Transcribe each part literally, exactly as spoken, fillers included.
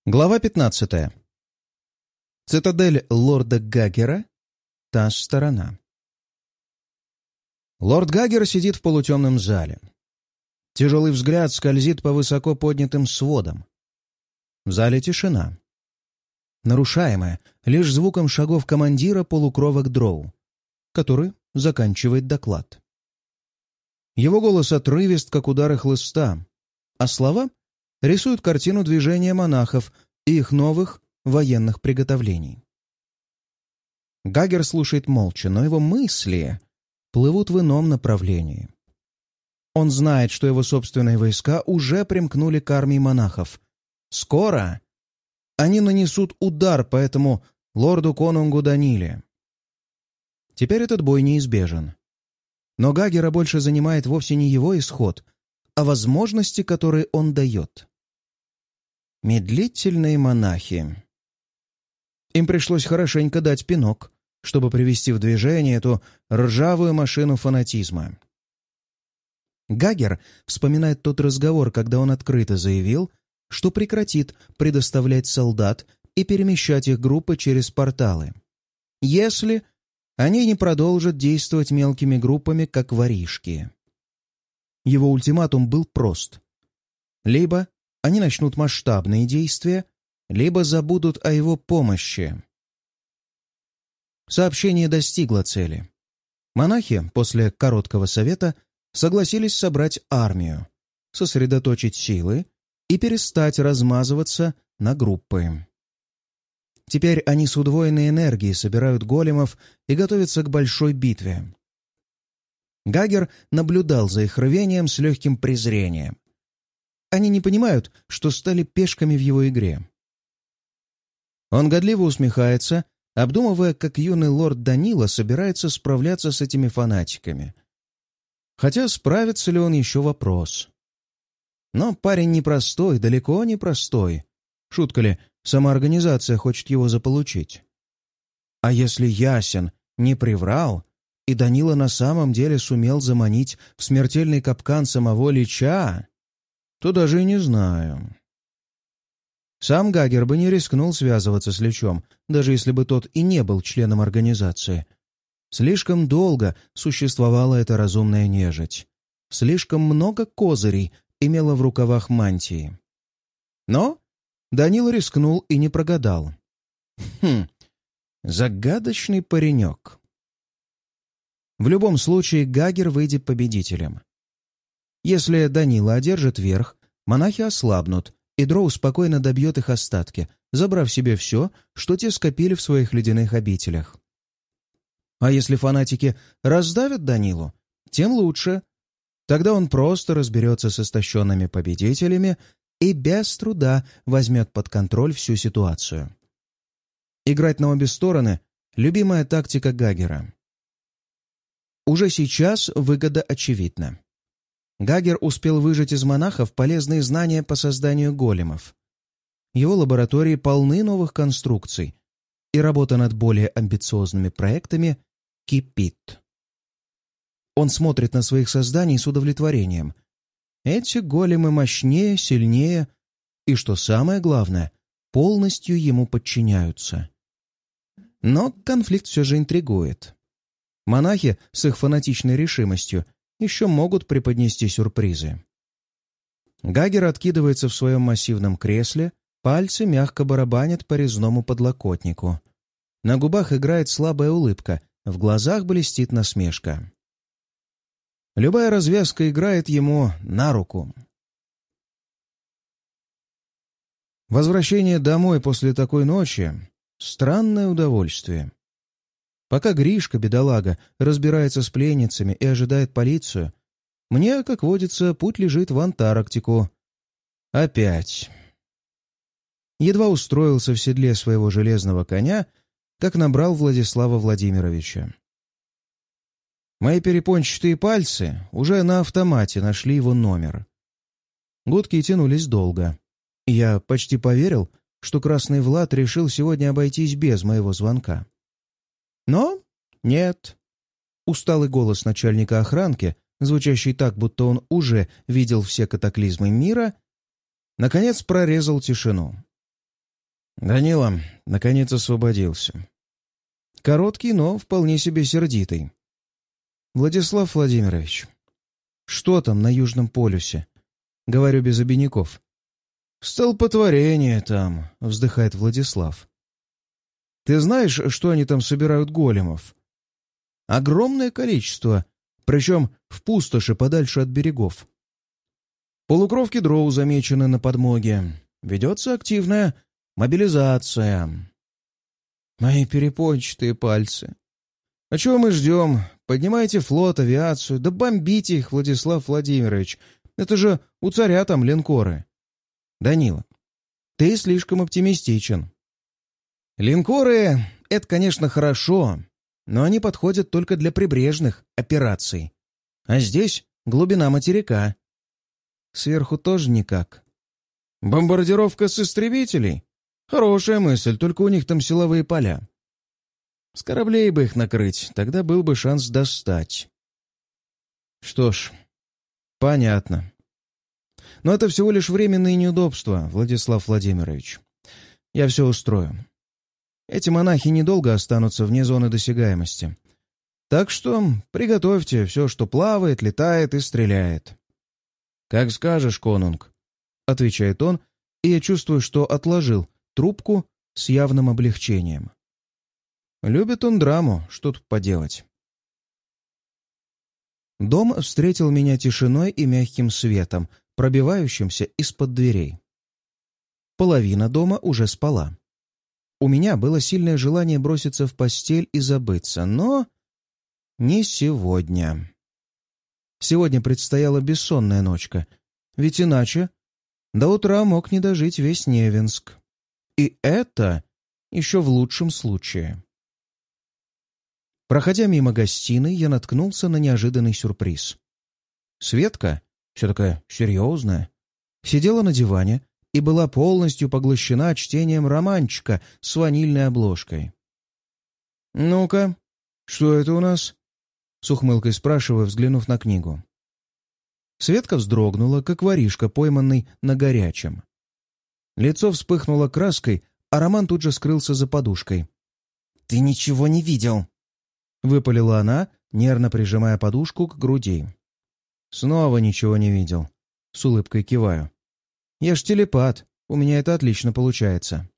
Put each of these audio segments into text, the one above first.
Глава пятнадцатая. Цитадель лорда Гаггера. Та сторона. Лорд Гаггер сидит в полутемном зале. Тяжелый взгляд скользит по высоко поднятым сводам. В зале тишина, нарушаемая лишь звуком шагов командира полукровок Дроу, который заканчивает доклад. Его голос отрывист, как удары хлыста, а слова рисуют картину движения монахов и их новых военных приготовлений. Гаггер слушает молча, но его мысли плывут в ином направлении. Он знает, что его собственные войска уже примкнули к армии монахов. Скоро они нанесут удар по этому лорду-конунгу Даниле. Теперь этот бой неизбежен. Но Гаггера больше занимает вовсе не его исход, а возможности, которые он дает. Медлительные монахи. Им пришлось хорошенько дать пинок, чтобы привести в движение эту ржавую машину фанатизма. Гаггер вспоминает тот разговор, когда он открыто заявил, что прекратит предоставлять солдат и перемещать их группы через порталы, если они не продолжат действовать мелкими группами, как воришки. Его ультиматум был прост. Либо они начнут масштабные действия, либо забудут о его помощи. Сообщение достигло цели. Монахи после короткого совета согласились собрать армию, сосредоточить силы и перестать размазываться на группы. Теперь они с удвоенной энергией собирают големов и готовятся к большой битве. Гаггер наблюдал за их рвением с легким презрением. Они не понимают, что стали пешками в его игре. Он годливо усмехается, обдумывая, как юный лорд Данила собирается справляться с этими фанатиками. Хотя справится ли он — еще вопрос. Но парень непростой, далеко не простой. Шутка ли, сама организация хочет его заполучить. А если Ясен не приврал, и Данила на самом деле сумел заманить в смертельный капкан самого Лича, то даже и не знаю. Сам Гаггер бы не рискнул связываться с Личом, даже если бы тот и не был членом организации. Слишком долго существовала эта разумная нежить. Слишком много козырей имела в рукавах мантии. Но Данила рискнул и не прогадал. Хм, загадочный паренек. В любом случае Гаггер выйдет победителем. Если Данила одержит верх, монахи ослабнут, и Дроу спокойно добьет их остатки, забрав себе все, что те скопили в своих ледяных обителях. А если фанатики раздавят Данилу, тем лучше. Тогда он просто разберется с истощенными победителями и без труда возьмет под контроль всю ситуацию. Играть на обе стороны — любимая тактика Гаггера. Уже сейчас выгода очевидна. Гаггер успел выжать из монахов полезные знания по созданию големов. Его лаборатории полны новых конструкций, и работа над более амбициозными проектами кипит. Он смотрит на своих созданий с удовлетворением. Эти големы мощнее, сильнее и, что самое главное, полностью ему подчиняются. Но конфликт все же интригует. Монахи с их фанатичной решимостью еще могут преподнести сюрпризы. Гаггер откидывается в своем массивном кресле, пальцы мягко барабанят по резному подлокотнику. На губах играет слабая улыбка, в глазах блестит насмешка. Любая развязка играет ему на руку. Возвращение домой после такой ночи — странное удовольствие. Пока Гришка, бедолага, разбирается с пленницами и ожидает полицию, мне, как водится, путь лежит в Антарктику. Опять. Едва устроился в седле своего железного коня, как набрал Владислава Владимировича. Мои перепончатые пальцы уже на автомате нашли его номер. Гудки тянулись долго. Я почти поверил, что Красный Влад решил сегодня обойтись без моего звонка. Но нет. Усталый голос начальника охранки, звучащий так, будто он уже видел все катаклизмы мира, наконец прорезал тишину. Данила, наконец, освободился. Короткий, но вполне себе сердитый. Владислав Владимирович, что там на Южном полюсе? Говорю без обиняков. «Столпотворение там», — вздыхает Владислав. «Ты знаешь, что они там собирают големов? Огромное количество, причем в пустоши подальше от берегов. Полукровки дроу замечены на подмоге. Ведется активная мобилизация». Мои перепончатые пальцы. А чего мы ждем? Поднимайте флот, авиацию, да бомбите их, Владислав Владимирович. Это же у царя там линкоры. Данила, ты слишком оптимистичен. Линкоры — это, конечно, хорошо, но они подходят только для прибрежных операций. А здесь глубина материка. Сверху тоже никак. Бомбардировка с истребителей? Хорошая мысль, только у них там силовые поля. С кораблей бы их накрыть, тогда был бы шанс достать. Что ж, понятно. Но это всего лишь временные неудобства, Владислав Владимирович. Я все устрою. Эти монахи недолго останутся вне зоны досягаемости. Так что приготовьте все, что плавает, летает и стреляет. «Как скажешь, конунг», — отвечает он, и я чувствую, что отложил трубку с явным облегчением. Любит он драму, что тут поделать. Дом встретил меня тишиной и мягким светом, пробивающимся из-под дверей. Половина дома уже спала. У меня было сильное желание броситься в постель и забыться, но не сегодня. Сегодня предстояла бессонная ночка, ведь иначе до утра мог не дожить весь Невинск. И это еще в лучшем случае. Проходя мимо гостиной, я наткнулся на неожиданный сюрприз. Светка, все такая серьезная, сидела на диване и была полностью поглощена чтением романчика с ванильной обложкой. «Ну-ка, что это у нас?» — с ухмылкой спрашиваю, взглянув на книгу. Светка вздрогнула, как воришка, пойманный на горячем. Лицо вспыхнуло краской, а роман тут же скрылся за подушкой. «Ты ничего не видел!» — выпалила она, нервно прижимая подушку к груди. «Снова ничего не видел», — с улыбкой киваю. «Я ж телепат, у меня это отлично получается».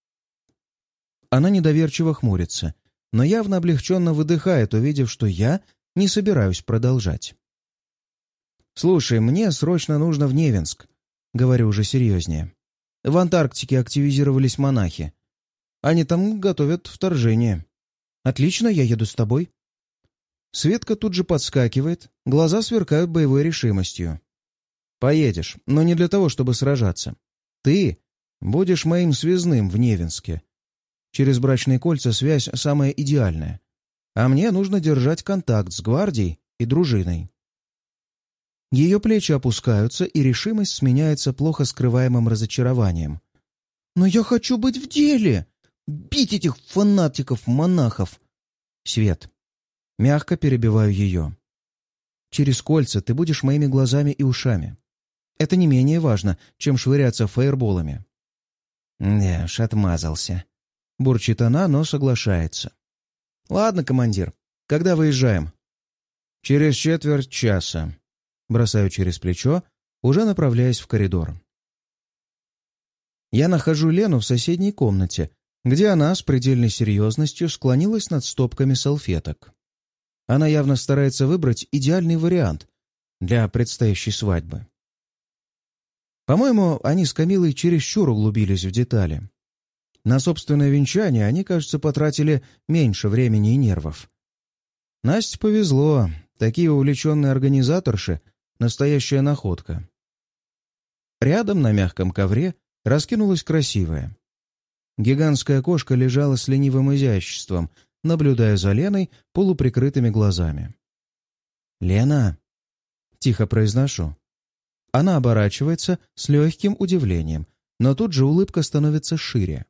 Она недоверчиво хмурится, но явно облегченно выдыхает, увидев, что я не собираюсь продолжать. «Слушай, мне срочно нужно в Невинск», — говорю уже серьезнее. «В Антарктике активизировались монахи. Они там готовят вторжение. Отлично, я еду с тобой». Светка тут же подскакивает, глаза сверкают боевой решимостью. «Поедешь, но не для того, чтобы сражаться. Ты будешь моим связным в Невинске. Через брачные кольца связь самая идеальная. А мне нужно держать контакт с гвардией и дружиной». Ее плечи опускаются, и решимость сменяется плохо скрываемым разочарованием. «Но я хочу быть в деле! Бить этих фанатиков-монахов!» «Свет!» Мягко перебиваю ее. «Через кольца ты будешь моими глазами и ушами. Это не менее важно, чем швыряться фаерболами». «Да уж, отмазался», — бурчит она, но соглашается. «Ладно, командир, когда выезжаем?» «Через четверть часа». Бросаю через плечо, уже направляясь в коридор. Я нахожу Лену в соседней комнате, где она с предельной серьезностью склонилась над стопками салфеток. Она явно старается выбрать идеальный вариант для предстоящей свадьбы. По-моему, они с Камилой чересчур углубились в детали. На собственное венчание они, кажется, потратили меньше времени и нервов. Насте повезло, такие увлеченные организаторши — настоящая находка. Рядом на мягком ковре раскинулась красивая. Гигантская кошка лежала с ленивым изяществом, наблюдая за Леной полуприкрытыми глазами. «Лена!» — тихо произношу. Она оборачивается с легким удивлением, но тут же улыбка становится шире.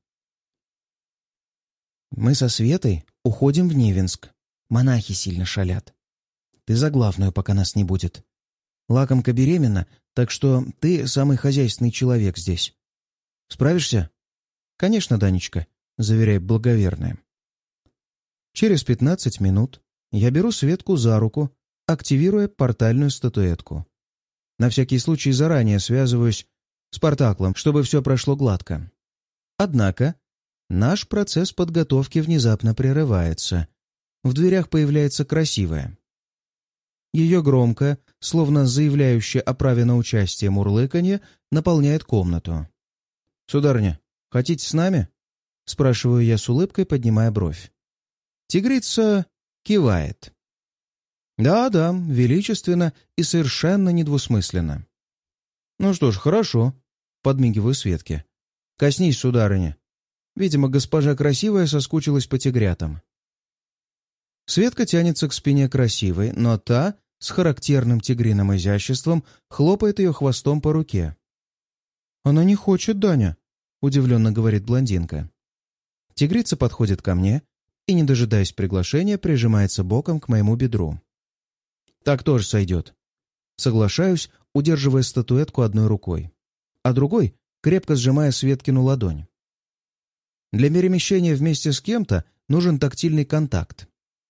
«Мы со Светой уходим в Невинск. Монахи сильно шалят. Ты за главную, пока нас не будет. Лакомка беременна, так что ты самый хозяйственный человек здесь. Справишься?» «Конечно, Данечка», — заверяет благоверная. Через пятнадцать минут я беру Светку за руку, активируя портальную статуэтку. На всякий случай заранее связываюсь с Портаклом, чтобы все прошло гладко. Однако наш процесс подготовки внезапно прерывается. В дверях появляется красивая. Ее громкое, словно заявляющее о праве на участие мурлыканье, наполняет комнату. «Сударыня, хотите с нами?» — спрашиваю я с улыбкой, поднимая бровь. Тигрица кивает. «Да-да, величественно и совершенно недвусмысленно». «Ну что ж, хорошо», — подмигиваю Светке. «Коснись, сударыня». Видимо, госпожа красивая соскучилась по тигрятам. Светка тянется к спине красивой, но та, с характерным тигриным изяществом, хлопает ее хвостом по руке. «Она не хочет, Даня», — удивленно говорит блондинка. Тигрица подходит ко мне и, не дожидаясь приглашения, прижимается боком к моему бедру. «Так тоже сойдет». Соглашаюсь, удерживая статуэтку одной рукой, а другой крепко сжимая Светкину ладонь. Для перемещения вместе с кем-то нужен тактильный контакт.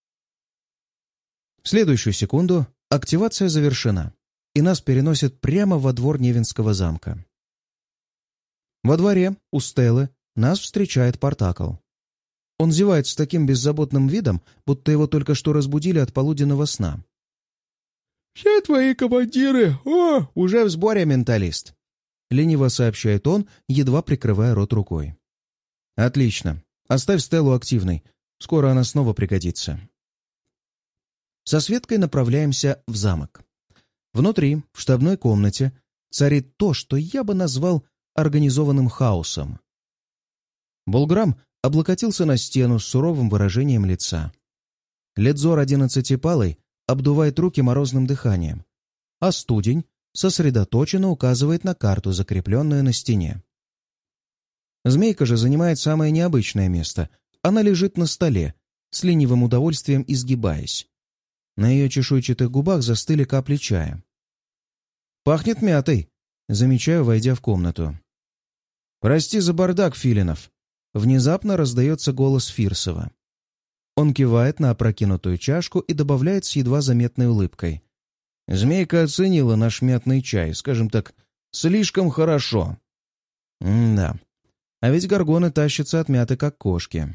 В следующую секунду активация завершена, и нас переносят прямо во двор Невинского замка. Во дворе, у Стеллы, нас встречает Портакл. Он зевает с таким беззаботным видом, будто его только что разбудили от полуденного сна. «Все твои командиры, о, уже в сборе, менталист!» — лениво сообщает он, едва прикрывая рот рукой. «Отлично. Оставь Стеллу активной. Скоро она снова пригодится». Со Светкой направляемся в замок. Внутри, в штабной комнате, царит то, что я бы назвал организованным хаосом. Булграм облокотился на стену с суровым выражением лица. Ледзор одиннадцатипалый обдувает руки морозным дыханием, а студень сосредоточенно указывает на карту, закрепленную на стене. Змейка же занимает самое необычное место. Она лежит на столе, с ленивым удовольствием изгибаясь. На ее чешуйчатых губах застыли капли чая. «Пахнет мятой», — замечаю, войдя в комнату. «Прости за бардак, Филинов», — внезапно раздается голос Фирсова. Он кивает на опрокинутую чашку и добавляет с едва заметной улыбкой. «Змейка оценила наш мятный чай, скажем так, слишком хорошо». М-да. А ведь горгоны тащатся от мяты, как кошки.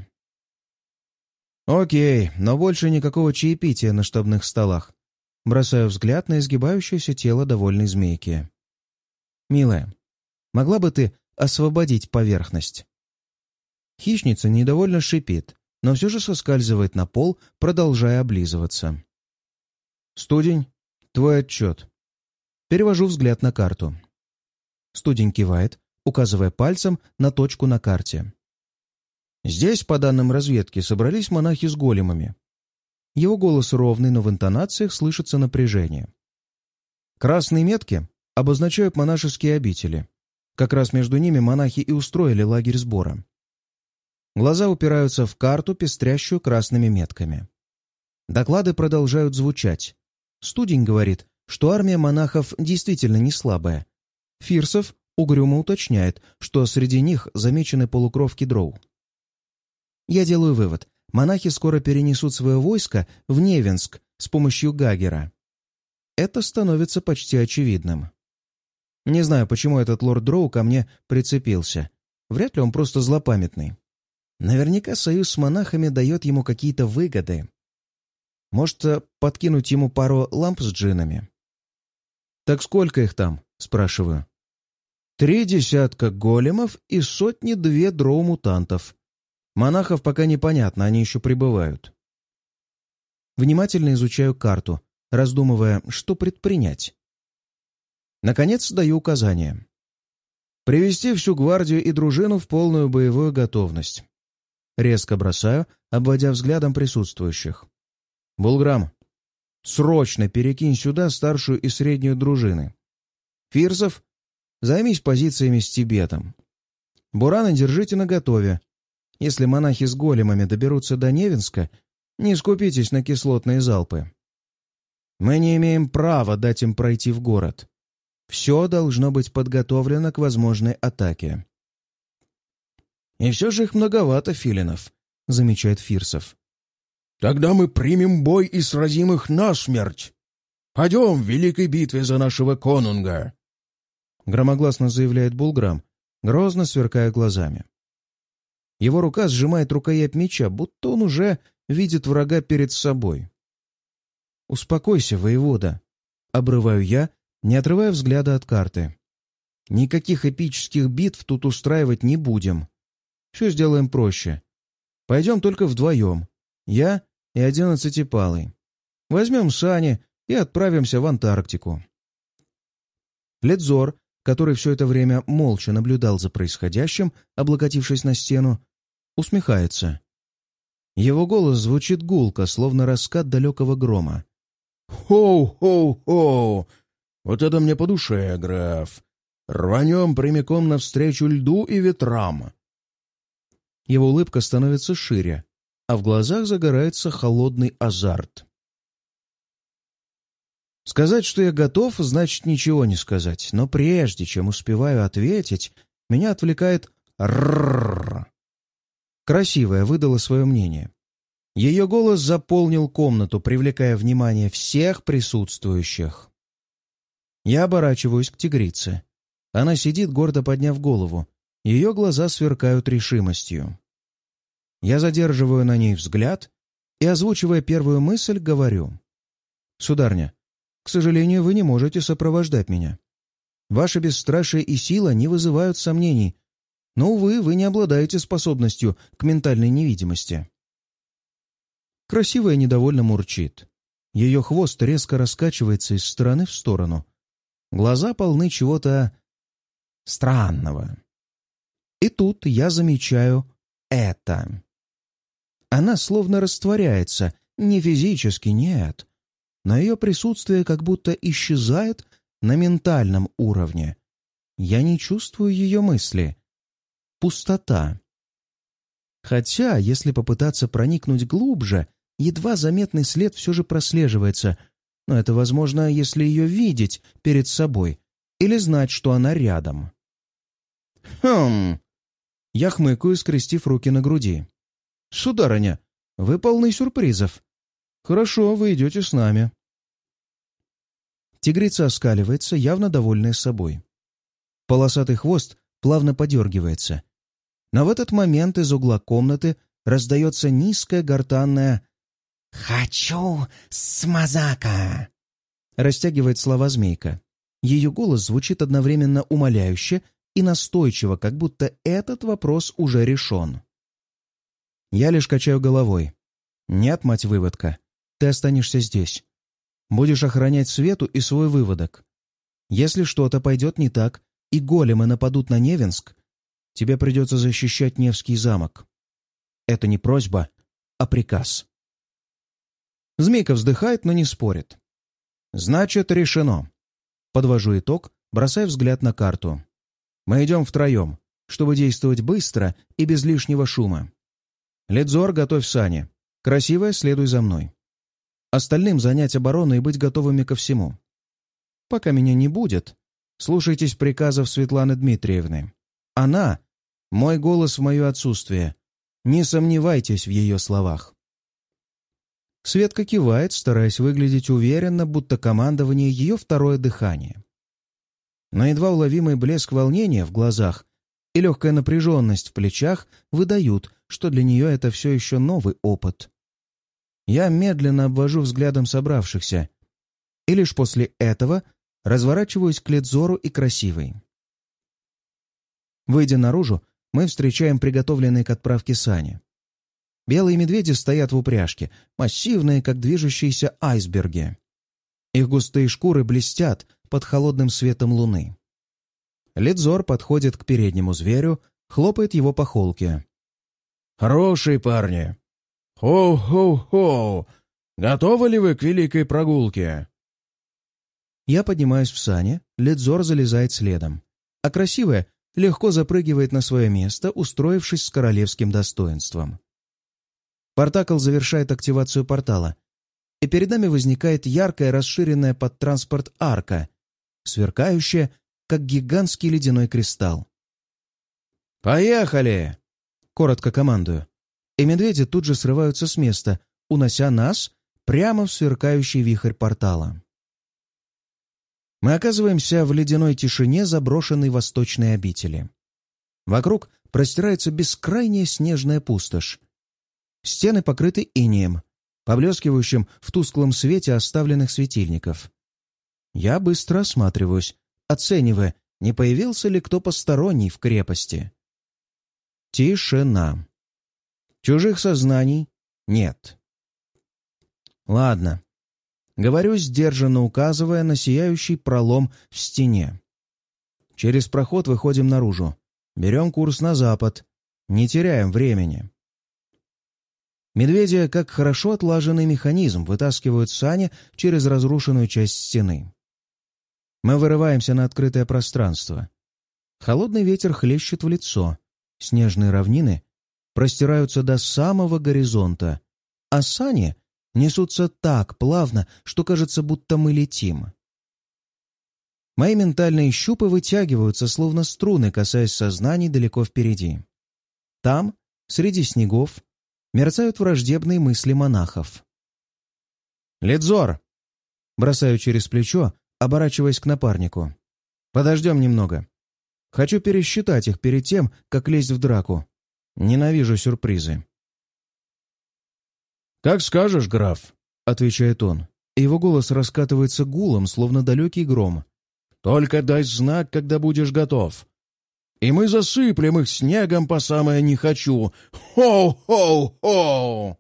Окей, но больше никакого чаепития на штабных столах. Бросаю взгляд на изгибающееся тело довольной змейки. «Милая, могла бы ты освободить поверхность?» Хищница недовольно шипит, но все же соскальзывает на пол, продолжая облизываться. «Студень, твой отчет». Перевожу взгляд на карту. Студень кивает, указывая пальцем на точку на карте. «Здесь, по данным разведки, собрались монахи с големами». Его голос ровный, но в интонациях слышится напряжение. Красные метки обозначают монашеские обители. Как раз между ними монахи и устроили лагерь сбора. Глаза упираются в карту, пестрящую красными метками. Доклады продолжают звучать. Студень говорит, что армия монахов действительно не слабая. Фирсов угрюмо уточняет, что среди них замечены полукровки дроу. Я делаю вывод. Монахи скоро перенесут свое войско в Невинск с помощью Гагера. Это становится почти очевидным. Не знаю, почему этот лорд Дроу ко мне прицепился. Вряд ли он просто злопамятный. Наверняка союз с монахами дает ему какие-то выгоды. Может, подкинуть ему пару ламп с джинами? «Так сколько их там?» — спрашиваю. «Три десятка големов и сотни-две дроу-мутантов. Монахов пока непонятно, они еще прибывают». Внимательно изучаю карту, раздумывая, что предпринять. Наконец даю указание. Привести всю гвардию и дружину в полную боевую готовность. Резко бросаю, обводя взглядом присутствующих. «Булграм, срочно перекинь сюда старшую и среднюю дружины. Фирсов, займись позициями с Тибетом. Бураны держите наготове. Если монахи с големами доберутся до Невинска, не скупитесь на кислотные залпы. Мы не имеем права дать им пройти в город. Все должно быть подготовлено к возможной атаке». «И все же их многовато, филинов», — замечает Фирсов. «Тогда мы примем бой и сразим их насмерть. Пойдем в великой битве за нашего конунга», — громогласно заявляет Булграм, грозно сверкая глазами. Его рука сжимает рукоять меча, будто он уже видит врага перед собой. «Успокойся, воевода», — обрываю я, не отрывая взгляда от карты. «Никаких эпических битв тут устраивать не будем. Все сделаем проще. Пойдем только вдвоем. Я и одиннадцатипалый. Возьмем сани и отправимся в Антарктику». Ледзор, который все это время молча наблюдал за происходящим, облокотившись на стену, усмехается. Его голос звучит гулко, словно раскат далекого грома. «Хоу-хоу-хоу! Вот это мне по душе, граф! Рванем прямиком навстречу льду и ветрам!» Его улыбка становится шире, а в глазах загорается холодный азарт. Сказать, что я готов, значит ничего не сказать, но прежде чем успеваю ответить, меня отвлекает «рррррр». Красивая выдала свое мнение. Ее голос заполнил комнату, привлекая внимание всех присутствующих. Я оборачиваюсь к тигрице. Она сидит, гордо подняв голову. Ее глаза сверкают решимостью. Я задерживаю на ней взгляд и, озвучивая первую мысль, говорю: «Сударня, к сожалению, вы не можете сопровождать меня. Ваше бесстрашие и сила не вызывают сомнений, но, увы, вы не обладаете способностью к ментальной невидимости». Красивая недовольно мурчит. Ее хвост резко раскачивается из стороны в сторону. Глаза полны чего-то странного. И тут я замечаю это. Она словно растворяется, не физически, нет, но ее присутствие как будто исчезает на ментальном уровне. Я не чувствую ее мысли. Пустота. Хотя, если попытаться проникнуть глубже, едва заметный след все же прослеживается, но это возможно, если ее видеть перед собой или знать, что она рядом. «Хм...» Я хмыкаю, скрестив руки на груди. «Сударыня, вы полны сюрпризов. Хорошо, вы идете с нами». Тигрица оскаливается, явно довольная собой. Полосатый хвост плавно подергивается. Но в этот момент из угла комнаты раздается низкое гортанное «Хочу смазака!» Растягивает слова змейка. Ее голос звучит одновременно умоляюще и настойчиво, как будто этот вопрос уже решен. Я лишь качаю головой. «Нет, мать-выводка, ты останешься здесь. Будешь охранять Свету и свой выводок. Если что-то пойдет не так, и големы нападут на Невинск, тебе придется защищать Невский замок. Это не просьба, а приказ». Змейка вздыхает, но не спорит. «Значит, решено». Подвожу итог, бросая взгляд на карту. Мы идем втроем, чтобы действовать быстро и без лишнего шума. Ледзор, готовь сани. Красивая, следуй за мной. Остальным занять оборону и быть готовыми ко всему. Пока меня не будет, слушайтесь приказов Светланы Дмитриевны. Она — мой голос в мое отсутствие. Не сомневайтесь в ее словах. Светка кивает, стараясь выглядеть уверенно, будто командование — ее второе дыхание. Но едва уловимый блеск волнения в глазах и легкая напряженность в плечах выдают, что для нее это все еще новый опыт. Я медленно обвожу взглядом собравшихся, и лишь после этого разворачиваюсь к Ледзору и Красивой. Выйдя наружу, мы встречаем приготовленные к отправке сани. Белые медведи стоят в упряжке, массивные, как движущиеся айсберги. Их густые шкуры блестят под холодным светом луны. Ледзор подходит к переднему зверю, хлопает его по холке. «Хорошие парни! Хоу-хоу-хоу! Готовы ли вы к великой прогулке?» Я поднимаюсь в сани, Ледзор залезает следом, а Красивая легко запрыгивает на свое место, устроившись с королевским достоинством. Портакл завершает активацию портала, и перед нами возникает яркая, расширенная под транспорт арка, сверкающая, как гигантский ледяной кристалл. «Поехали!» Коротко командую. И медведи тут же срываются с места, унося нас прямо в сверкающий вихрь портала. Мы оказываемся в ледяной тишине заброшенной восточной обители. Вокруг простирается бескрайняя снежная пустошь. Стены покрыты инеем, поблескивающим в тусклом свете оставленных светильников. Я быстро осматриваюсь, оценивая, не появился ли кто посторонний в крепости. Тишина. Чужих сознаний нет. Ладно. Говорю, сдержанно указывая на сияющий пролом в стене. Через проход выходим наружу. Берем курс на запад. Не теряем времени. Медведи, как хорошо отлаженный механизм, вытаскивают сани через разрушенную часть стены. Мы вырываемся на открытое пространство. Холодный ветер хлещет в лицо. Снежные равнины простираются до самого горизонта, а сани несутся так плавно, что кажется, будто мы летим. Мои ментальные щупы вытягиваются, словно струны, касаясь сознаний далеко впереди. Там, среди снегов, мерцают враждебные мысли монахов. «Ледзор!» — бросаю через плечо, оборачиваясь к напарнику. «Подождем немного. Хочу пересчитать их перед тем, как лезть в драку. Ненавижу сюрпризы». «Как скажешь, граф», — отвечает он, и его голос раскатывается гулом, словно далекий гром. «Только дай знак, когда будешь готов. И мы засыплем их снегом по самое не хочу. Хоу-хоу-хоу!»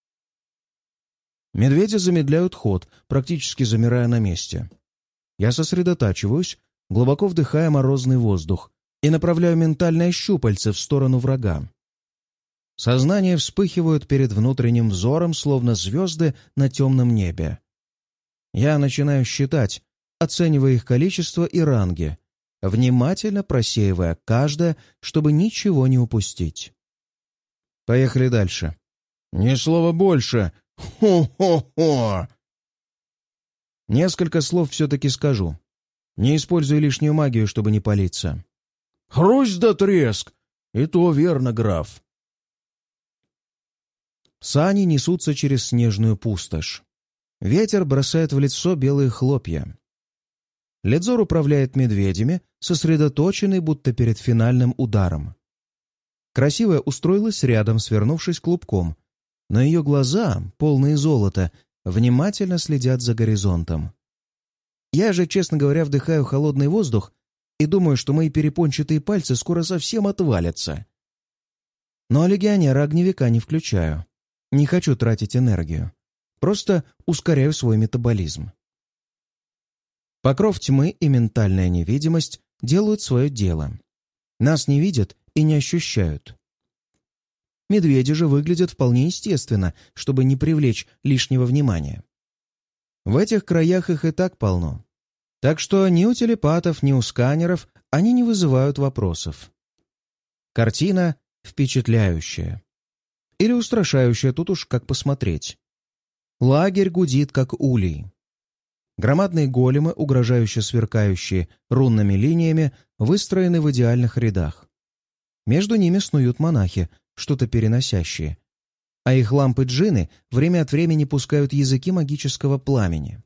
Медведи замедляют ход, практически замирая на месте. Я сосредотачиваюсь, глубоко вдыхая морозный воздух, и направляю ментальное щупальце в сторону врага. Сознание вспыхивает перед внутренним взором, словно звезды на темном небе. Я начинаю считать, оценивая их количество и ранги, внимательно просеивая каждое, чтобы ничего не упустить. Поехали дальше. «Ни слова больше! Хо-хо-хо!» Несколько слов все-таки скажу. Не используй лишнюю магию, чтобы не палиться. «Хрусть да треск! И то верно, граф!» Сани несутся через снежную пустошь. Ветер бросает в лицо белые хлопья. Ледзор управляет медведями, сосредоточенный, будто перед финальным ударом. Красивая устроилась рядом, свернувшись клубком, но ее глаза, полные золота, внимательно следят за горизонтом. Я же, честно говоря, вдыхаю холодный воздух и думаю, что мои перепончатые пальцы скоро совсем отвалятся. Но легионера огневика не включаю. Не хочу тратить энергию. Просто ускоряю свой метаболизм. Покров тьмы и ментальная невидимость делают свое дело. Нас не видят и не ощущают. Медведи же выглядят вполне естественно, чтобы не привлечь лишнего внимания. В этих краях их и так полно. Так что ни у телепатов, ни у сканеров они не вызывают вопросов. Картина впечатляющая. Или устрашающая, тут уж как посмотреть. Лагерь гудит, как улей. Громадные големы, угрожающе сверкающие рунными линиями, выстроены в идеальных рядах. Между ними снуют монахи, что-то переносящие, а их лампы-джинны время от времени пускают языки магического пламени.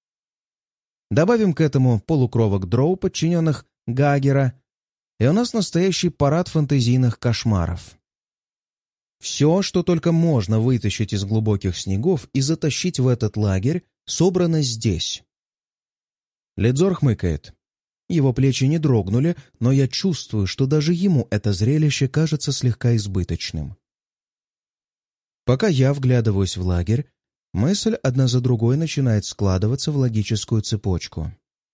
Добавим к этому полукровок дроу, подчиненных Гагера, и у нас настоящий парад фэнтезийных кошмаров. Все, что только можно вытащить из глубоких снегов и затащить в этот лагерь, собрано здесь. Ледзор хмыкает. Его плечи не дрогнули, но я чувствую, что даже ему это зрелище кажется слегка избыточным. Пока я вглядываюсь в лагерь, мысль одна за другой начинает складываться в логическую цепочку.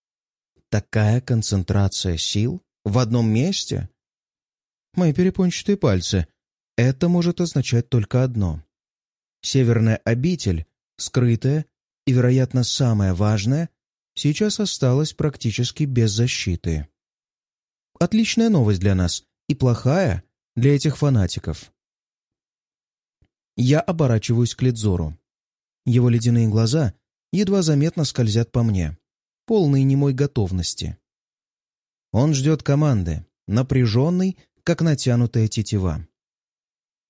Такая концентрация сил в одном месте? Мои перепончатые пальцы. Это может означать только одно. Северная обитель, скрытая и, вероятно, самое важное, сейчас осталась практически без защиты. Отличная новость для нас и плохая для этих фанатиков. Я оборачиваюсь к Ледзору. Его ледяные глаза едва заметно скользят по мне, полные немой готовности. Он ждет команды, напряженный, как натянутая тетива.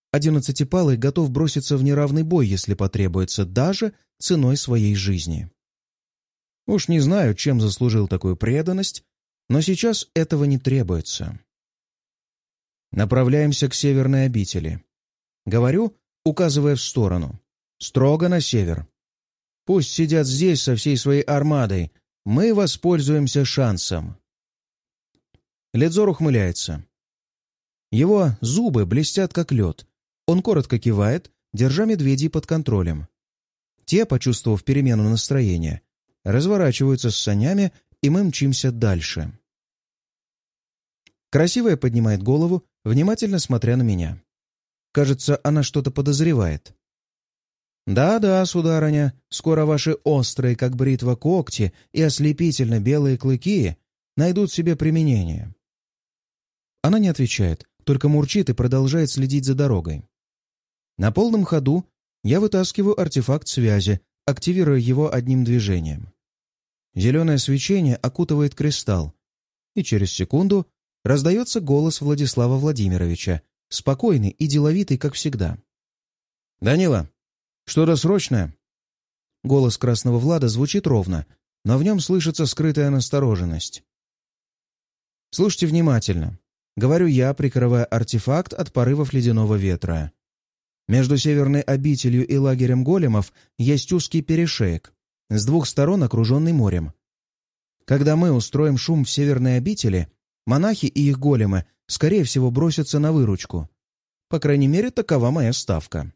Одиннадцатипалый готов броситься в неравный бой, если потребуется, даже ценой своей жизни. Уж не знаю, чем заслужил такую преданность, но сейчас этого не требуется. Направляемся к северной обители. Говорю, указывая в сторону. Строго на север. Пусть сидят здесь со всей своей армадой. Мы воспользуемся шансом. Ледзор ухмыляется. Его зубы блестят, как лед. Он коротко кивает, держа медведей под контролем. Те, почувствовав перемену настроения, разворачиваются с санями, и мы мчимся дальше. Красивая поднимает голову, внимательно смотря на меня. Кажется, она что-то подозревает. «Да-да, сударыня, скоро ваши острые, как бритва, когти и ослепительно белые клыки найдут себе применение». Она не отвечает, только мурчит и продолжает следить за дорогой. На полном ходу я вытаскиваю артефакт связи, активируя его одним движением. Зеленое свечение окутывает кристалл, и через секунду раздается голос Владислава Владимировича, спокойный и деловитый, как всегда. «Данила, что-то срочное?» Голос Красного Влада звучит ровно, но в нем слышится скрытая настороженность. «Слушайте внимательно», — говорю я, прикрывая артефакт от порывов ледяного ветра. Между северной обителью и лагерем големов есть узкий перешеек, с двух сторон окруженный морем. Когда мы устроим шум в северной обители, монахи и их големы, скорее всего, бросятся на выручку. По крайней мере, такова моя ставка.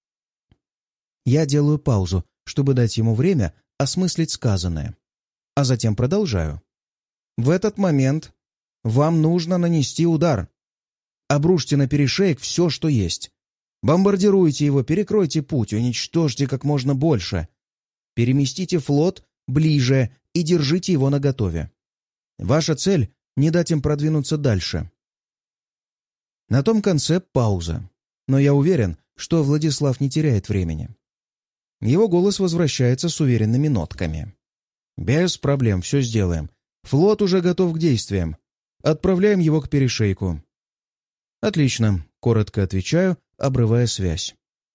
Я делаю паузу, чтобы дать ему время осмыслить сказанное, а затем продолжаю. В этот момент вам нужно нанести удар. Обрушьте на перешеек все, что есть. Бомбардируйте его, перекройте путь, уничтожьте как можно больше. Переместите флот ближе и держите его наготове. Ваша цель — не дать им продвинуться дальше. На том конце пауза, но я уверен, что Владислав не теряет времени. Его голос возвращается с уверенными нотками. «Без проблем, все сделаем. Флот уже готов к действиям. Отправляем его к перешейку». «Отлично», — коротко отвечаю, обрывая связь.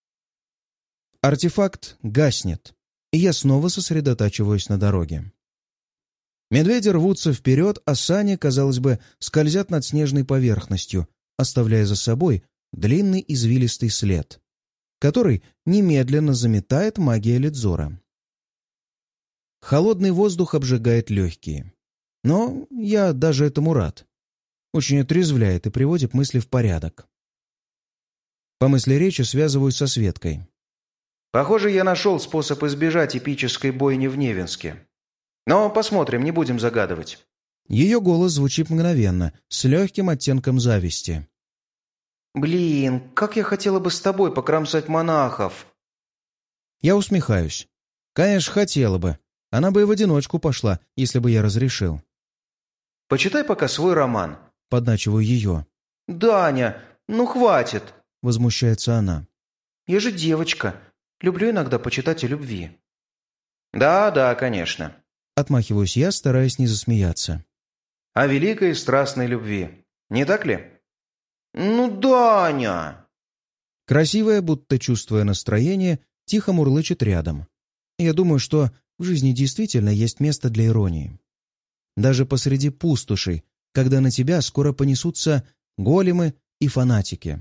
Артефакт гаснет, и я снова сосредотачиваюсь на дороге. Медведи рвутся вперед, а сани, казалось бы, скользят над снежной поверхностью, оставляя за собой длинный извилистый след, который немедленно заметает магия Ледзора. Холодный воздух обжигает легкие. Но я даже этому рад. Очень отрезвляет и приводит мысли в порядок. По мысли речи связываюсь со Светкой. «Похоже, я нашел способ избежать эпической бойни в Невинске. Но посмотрим, не будем загадывать». Ее голос звучит мгновенно, с легким оттенком зависти. «Блин, как я хотела бы с тобой покромсать монахов!» Я усмехаюсь. «Конечно, хотела бы. Она бы и в одиночку пошла, если бы я разрешил». «Почитай пока свой роман», — подначиваю ее. «Даня, ну хватит!» — возмущается она. «Я же девочка. Люблю иногда почитать о любви». «Да, да, конечно», — отмахиваюсь я, стараясь не засмеяться. «О великой и страстной любви. Не так ли?» «Ну, Даня!» Красивая, будто чувствуя настроение, тихо мурлычет рядом. Я думаю, что в жизни действительно есть место для иронии. Даже посреди пустоши, когда на тебя скоро понесутся големы и фанатики.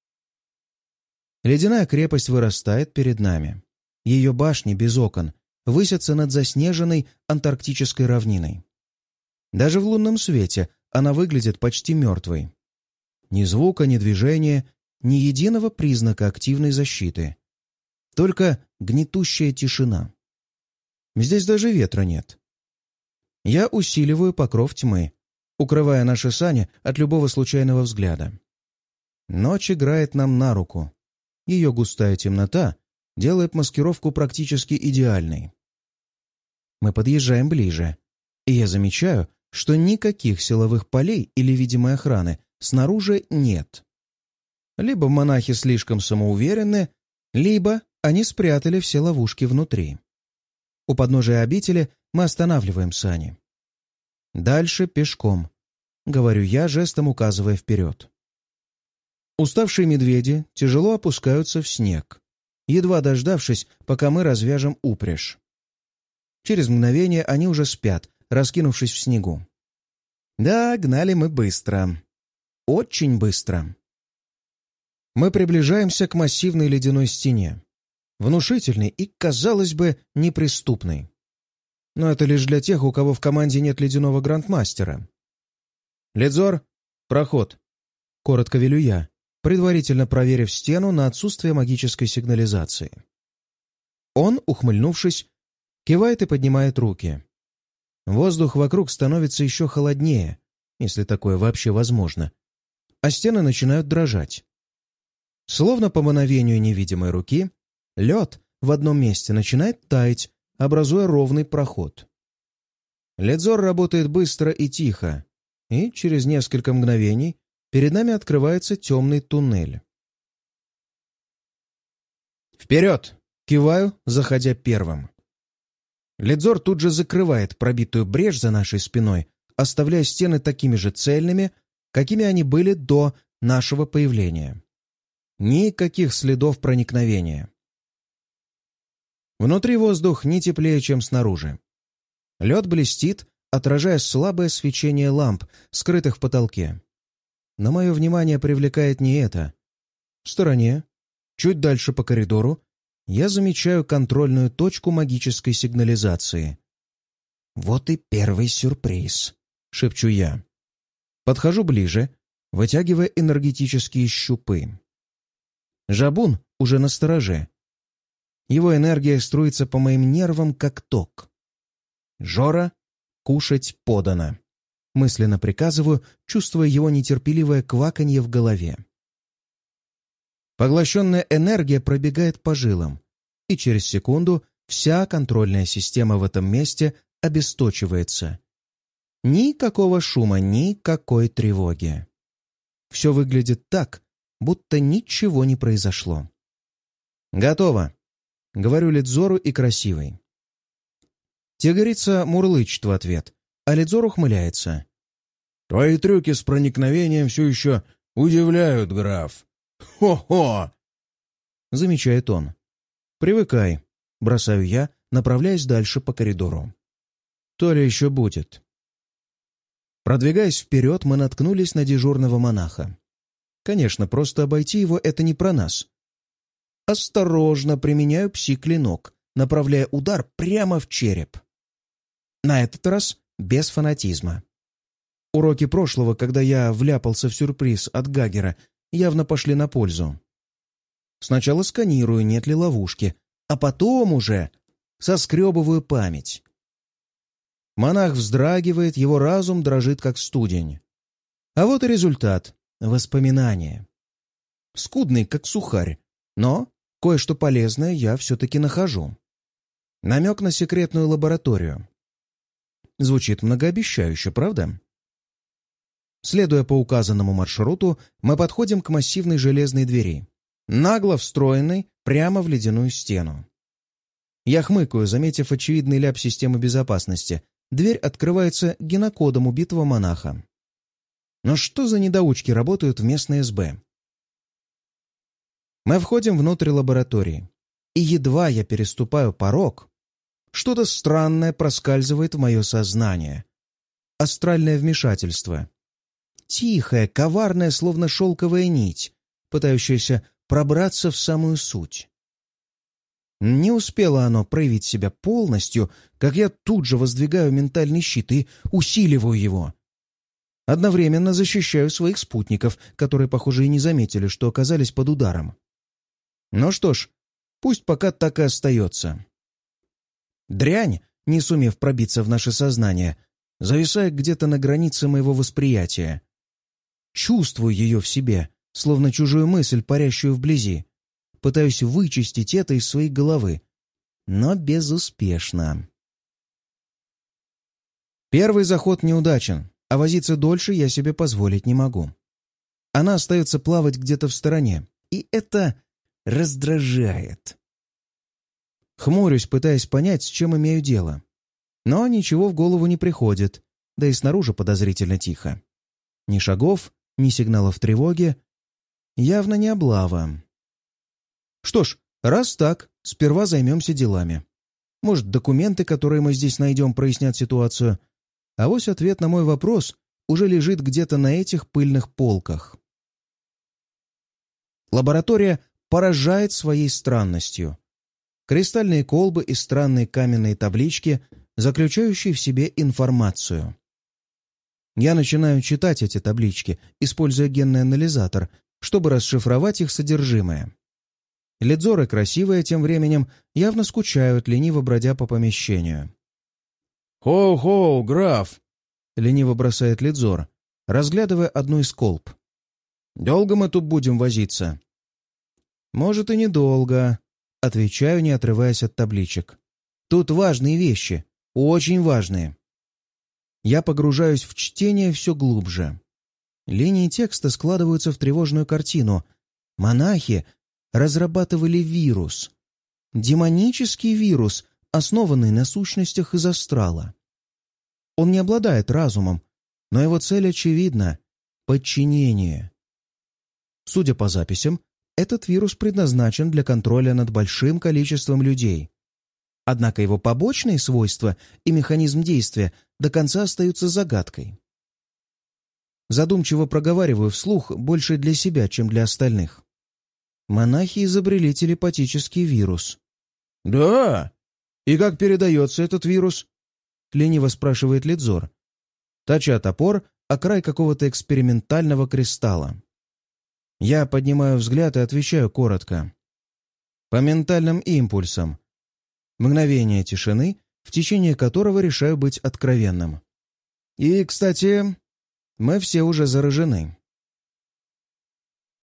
Ледяная крепость вырастает перед нами. Ее башни без окон высятся над заснеженной антарктической равниной. Даже в лунном свете она выглядит почти мертвой. Ни звука, ни движения, ни единого признака активной защиты. Только гнетущая тишина. Здесь даже ветра нет. Я усиливаю покров тьмы, укрывая наши сани от любого случайного взгляда. Ночь играет нам на руку. Ее густая темнота делает маскировку практически идеальной. Мы подъезжаем ближе, и я замечаю, что никаких силовых полей или видимой охраны снаружи нет. Либо монахи слишком самоуверены, либо они спрятали все ловушки внутри. У подножия обители мы останавливаем сани. Дальше пешком, говорю я, жестом указывая вперед. Уставшие медведи тяжело опускаются в снег, едва дождавшись, пока мы развяжем упряжь. Через мгновение они уже спят, раскинувшись в снегу. Да, гнали мы быстро. Очень быстро. Мы приближаемся к массивной ледяной стене. Внушительной и, казалось бы, неприступной. Но это лишь для тех, у кого в команде нет ледяного грандмастера. «Ледзор, проход!» — коротко велю я, предварительно проверив стену на отсутствие магической сигнализации. Он, ухмыльнувшись, кивает и поднимает руки. Воздух вокруг становится еще холоднее, если такое вообще возможно, а стены начинают дрожать. Словно по мановению невидимой руки, лед в одном месте начинает таять, образуя ровный проход. Ледзор работает быстро и тихо, и через несколько мгновений перед нами открывается темный туннель. «Вперед!» — киваю, заходя первым. Ледзор тут же закрывает пробитую брешь за нашей спиной, оставляя стены такими же цельными, какими они были до нашего появления. Никаких следов проникновения. Внутри воздух не теплее, чем снаружи. Лед блестит, отражая слабое свечение ламп, скрытых в потолке. Но мое внимание привлекает не это. В стороне, чуть дальше по коридору, я замечаю контрольную точку магической сигнализации. «Вот и первый сюрприз», — шепчу я. Подхожу ближе, вытягивая энергетические щупы. Жабун уже настороже. Его энергия струится по моим нервам, как ток. «Жора, кушать подано», — мысленно приказываю, чувствуя его нетерпеливое кваканье в голове. Поглощенная энергия пробегает по жилам, и через секунду вся контрольная система в этом месте обесточивается. Никакого шума, никакой тревоги. Все выглядит так, будто ничего не произошло. «Готово», — говорю Ледзору и Красивой. Тигрица мурлычет в ответ, а Ледзор ухмыляется. «Твои трюки с проникновением все еще удивляют, граф. Хо-хо!» — замечает он. «Привыкай», — бросаю я, направляясь дальше по коридору. «То ли еще будет». Продвигаясь вперед, мы наткнулись на дежурного монаха. Конечно, просто обойти его — это не про нас. Осторожно применяю пси-клинок, направляя удар прямо в череп. На этот раз без фанатизма. Уроки прошлого, когда я вляпался в сюрприз от Гагера, явно пошли на пользу. Сначала сканирую, нет ли ловушки, а потом уже соскребываю память. Монах вздрагивает, его разум дрожит, как студень. А вот и результат — воспоминания. Скудный, как сухарь, но кое-что полезное я все-таки нахожу. Намек на секретную лабораторию. Звучит многообещающе, правда? Следуя по указанному маршруту, мы подходим к массивной железной двери, нагло встроенной прямо в ледяную стену. Я хмыкаю, заметив очевидный ляп системы безопасности. Дверь открывается генокодом убитого монаха. Но что за недоучки работают в местной эс бэ? Мы входим внутрь лаборатории, и едва я переступаю порог, что-то странное проскальзывает в мое сознание. Астральное вмешательство. Тихое, коварное, словно шелковая нить, пытающаяся пробраться в самую суть. Не успело оно проявить себя полностью, как я тут же воздвигаю ментальный щит и усиливаю его. Одновременно защищаю своих спутников, которые, похоже, и не заметили, что оказались под ударом. Ну что ж, пусть пока так и остается. Дрянь, не сумев пробиться в наше сознание, зависает где-то на границе моего восприятия. Чувствую ее в себе, словно чужую мысль, парящую вблизи. Пытаюсь вычистить это из своей головы, но безуспешно. Первый заход неудачен, а возиться дольше я себе позволить не могу. Она остается плавать где-то в стороне, и это раздражает. Хмурюсь, пытаясь понять, с чем имею дело. Но ничего в голову не приходит, да и снаружи подозрительно тихо. Ни шагов, ни сигналов тревоги. Явно не облава. Что ж, раз так, сперва займемся делами. Может, документы, которые мы здесь найдем, прояснят ситуацию. А вось ответ на мой вопрос уже лежит где-то на этих пыльных полках. Лаборатория поражает своей странностью. Кристальные колбы и странные каменные таблички, заключающие в себе информацию. Я начинаю читать эти таблички, используя генный анализатор, чтобы расшифровать их содержимое. Лидзоры красивые тем временем явно скучают, лениво бродя по помещению. «Хоу-хоу, граф!» — лениво бросает Лидзор, разглядывая одну из колб. «Долго мы тут будем возиться?» «Может, и недолго», — отвечаю, не отрываясь от табличек. «Тут важные вещи, очень важные». Я погружаюсь в чтение все глубже. Линии текста складываются в тревожную картину. Монахи разрабатывали вирус. Демонический вирус, основанный на сущностях из астрала. Он не обладает разумом, но его цель очевидна — подчинение. Судя по записям, этот вирус предназначен для контроля над большим количеством людей. Однако его побочные свойства и механизм действия до конца остаются загадкой. Задумчиво проговариваю вслух больше для себя, чем для остальных. Монахи изобрели телепатический вирус. «Да? И как передается этот вирус?» — лениво спрашивает Лидзор, точа топор о край какого-то экспериментального кристалла. Я поднимаю взгляд и отвечаю коротко. По ментальным импульсам. Мгновение тишины, в течение которого решаю быть откровенным. И, кстати, мы все уже заражены.